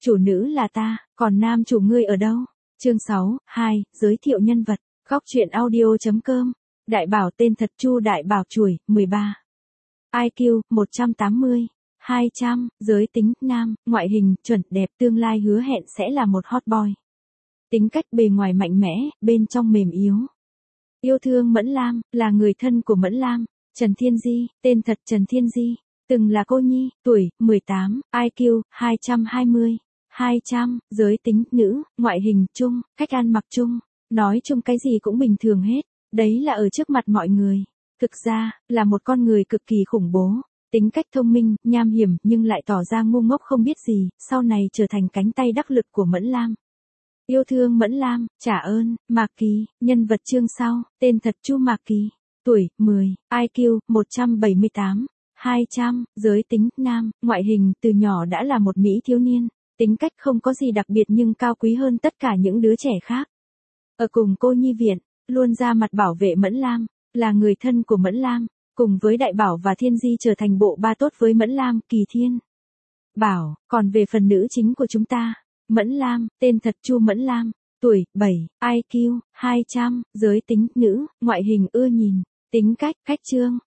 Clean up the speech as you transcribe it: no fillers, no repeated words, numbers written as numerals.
chủ nữ là ta, còn nam chủ ngươi ở đâu? Chương 6, 2, giới thiệu nhân vật. Góc truyện audio.com. Đại bảo tên thật Chu Đại Bảo Chuổi, 13. IQ, 180. 200, giới tính, nam, ngoại hình, chuẩn, đẹp, tương lai hứa hẹn sẽ là một hot boy. Tính cách bề ngoài mạnh mẽ, bên trong mềm yếu. Yêu thương Mẫn Lam, là người thân của Mẫn Lam. Trần Thiên Di, tên thật Trần Thiên Di. Từng là cô nhi, tuổi, 18, IQ, 220. 200, giới tính, nữ, ngoại hình, trung, cách ăn mặc trung. Nói chung cái gì cũng bình thường hết. Đấy là ở trước mặt mọi người. Thực ra, là một con người cực kỳ khủng bố. Tính cách thông minh, nham hiểm nhưng lại tỏ ra ngu ngốc không biết gì, sau này trở thành cánh tay đắc lực của Mẫn Lam. Yêu thương Mẫn Lam, trả ơn, Mạc Kỳ, nhân vật chương sau, tên thật Chu Mạc Kỳ. Tuổi, 10, IQ, 178. 200, giới tính, nam, ngoại hình, từ nhỏ đã là một mỹ thiếu niên. Tính cách không có gì đặc biệt nhưng cao quý hơn tất cả những đứa trẻ khác. Ở cùng cô nhi viện, luôn ra mặt bảo vệ Mẫn Lam, là người thân của Mẫn Lam, cùng với Đại Bảo và Thiên Di trở thành bộ ba tốt với Mẫn Lam, Kỳ Thiên. Bảo, còn về phần nữ chính của chúng ta, Mẫn Lam, tên thật Chu Mẫn Lam, tuổi, 7, IQ, 200, giới tính, nữ, ngoại hình ưa nhìn, tính cách, cách trương,